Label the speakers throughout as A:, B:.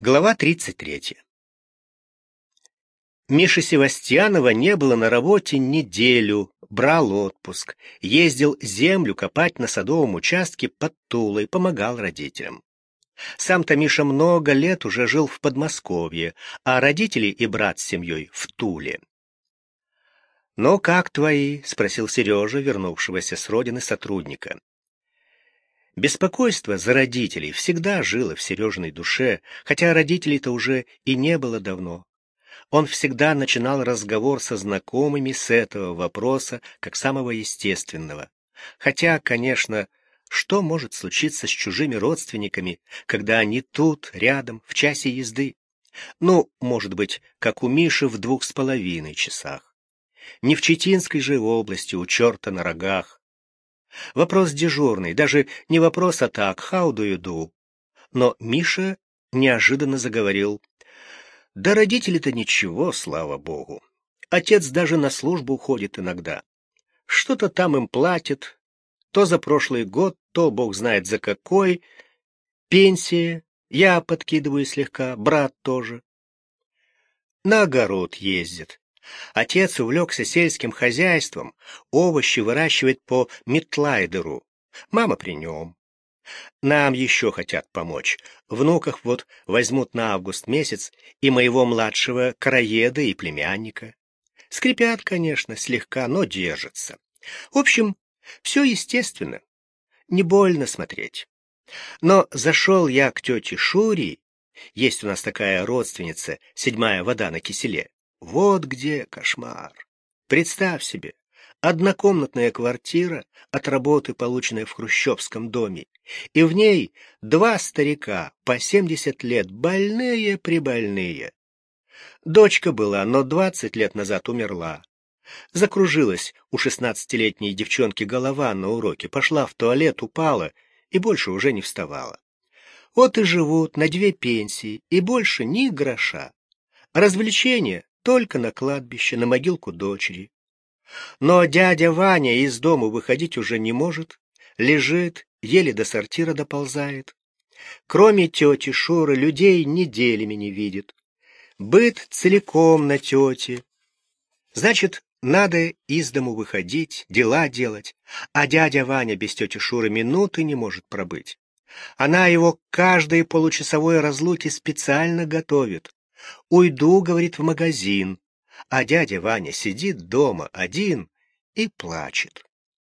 A: Глава 33. Миши Севастьянова не было на работе неделю, брал отпуск, ездил землю копать на садовом участке под Тулой, помогал родителям. Сам-то Миша много лет уже жил в Подмосковье, а родители и брат с семьей в Туле. «Ну, как твои?» — спросил Сережа, вернувшегося с родины сотрудника. Беспокойство за родителей всегда жило в Сережиной душе, хотя родителей-то уже и не было давно. Он всегда начинал разговор со знакомыми с этого вопроса, как самого естественного. Хотя, конечно, что может случиться с чужими родственниками, когда они тут, рядом, в часе езды? Ну, может быть, как у Миши в 2,5 часах. Не в Читинской же области, у черта на рогах. Вопрос дежурный, даже не вопрос, а так, how do you do? Но Миша неожиданно заговорил. Да родители-то ничего, слава богу. Отец даже на службу уходит иногда. Что-то там им платят, то за прошлый год, то бог знает за какой. Пенсия, я подкидываю слегка, брат тоже. На огород ездит. Отец увлекся сельским хозяйством, овощи выращивает по Митлайдеру. Мама при нем. Нам еще хотят помочь. Внуков вот возьмут на август месяц и моего младшего короеда и племянника. Скрипят, конечно, слегка, но держатся. В общем, все естественно. Не больно смотреть. Но зашел я к тете Шуре, есть у нас такая родственница, 7-я вода на киселе. Вот где кошмар. Представь себе, однокомнатная квартира от работы, полученная в хрущевском доме, и в ней 2 старика по 70 лет, больные-прибольные. Дочка была, но 20 лет назад умерла. Закружилась у 16-летней девчонки голова на уроке, пошла в туалет, упала и больше уже не вставала. Вот и живут на 2 пенсии, и больше ни гроша. Развлечения только на кладбище, на могилку дочери. Но дядя Ваня из дома выходить уже не может, лежит, еле до сортира доползает. Кроме тети Шуры людей неделями не видит. Быт целиком на тете. Значит, надо из дому выходить, дела делать, а дядя Ваня без тети Шуры минуты не может пробыть. Она его к каждой получасовой разлуке специально готовит. «Уйду, — говорит, — в магазин», а дядя Ваня сидит дома один и плачет.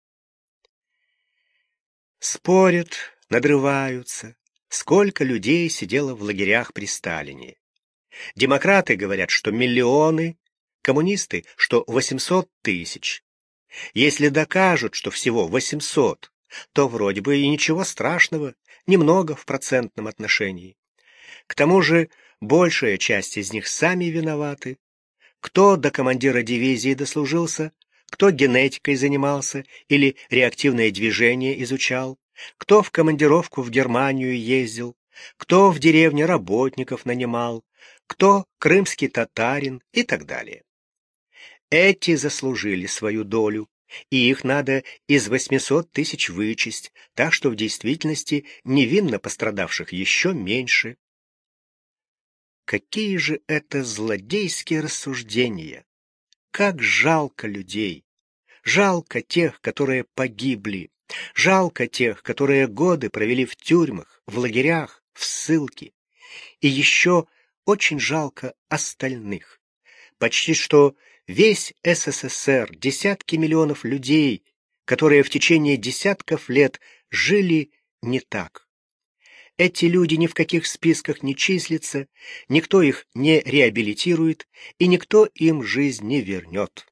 A: Спорят, надрываются, сколько людей сидело в лагерях при Сталине. Демократы говорят, что миллионы, коммунисты, что 800 тысяч. Если докажут, что всего 800, то вроде бы и ничего страшного, немного в процентном отношении. К тому же большая часть из них сами виноваты. Кто до командира дивизии дослужился, кто генетикой занимался или реактивное движение изучал, кто в командировку в Германию ездил, кто в деревне работников нанимал, кто крымский татарин и так далее. Эти заслужили свою долю, и их надо из 800 тысяч вычесть, так что в действительности невинно пострадавших еще меньше. Какие же это злодейские рассуждения! Как жалко людей! Жалко тех, которые погибли, жалко тех, которые годы провели в тюрьмах, в лагерях, в ссылке. И еще очень жалко остальных. Почти что весь СССР, десятки миллионов людей, которые в течение десятков лет жили не так. Эти люди ни в каких списках не числятся, никто их не реабилитирует, и никто им жизнь не вернет.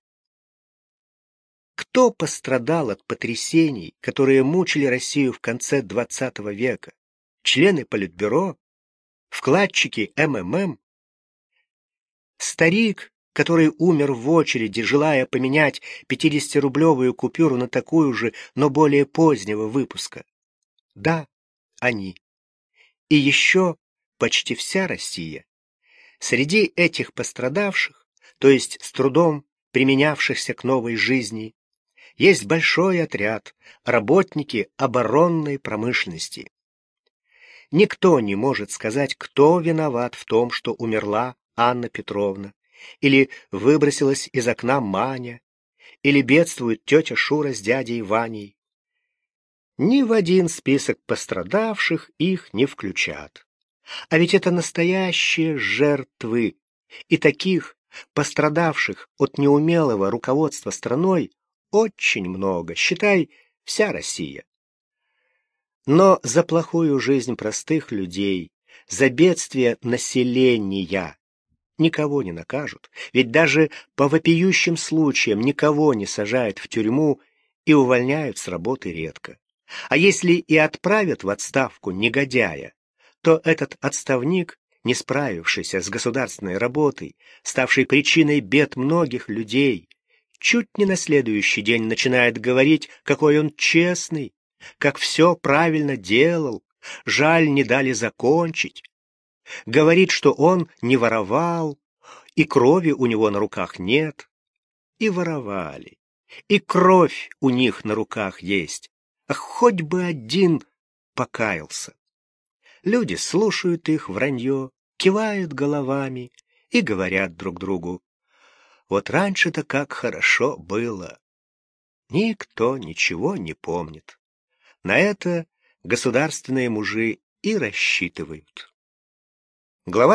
A: Кто пострадал от потрясений, которые мучили Россию в конце XX века? Члены Политбюро? Вкладчики МММ? Старик, который умер в очереди, желая поменять 50-рублевую купюру на такую же, но более позднего выпуска? Да, они. И еще почти вся Россия. Среди этих пострадавших, то есть с трудом применявшихся к новой жизни, есть большой отряд, работники оборонной промышленности. Никто не может сказать, кто виноват в том, что умерла Анна Петровна, или выбросилась из окна Маня, или бедствует тетя Шура с дядей Ваней. Ни в один список пострадавших их не включат. А ведь это настоящие жертвы, и таких, пострадавших от неумелого руководства страной, очень много, считай, вся Россия. Но за плохую жизнь простых людей, за бедствие населения никого не накажут, ведь даже по вопиющим случаям никого не сажают в тюрьму и увольняют с работы редко. А если и отправят в отставку негодяя, то этот отставник, не справившийся с государственной работой, ставший причиной бед многих людей, чуть не на следующий день начинает говорить, какой он честный, как все правильно делал, жаль, не дали закончить. Говорит, что он не воровал, и крови у него на руках нет. И воровали, и кровь у них на руках есть. А хоть бы один покаялся. Люди слушают их вранье, кивают головами и говорят друг другу: вот раньше-то как хорошо было. Никто ничего не помнит. На это государственные мужи и рассчитывают. Глава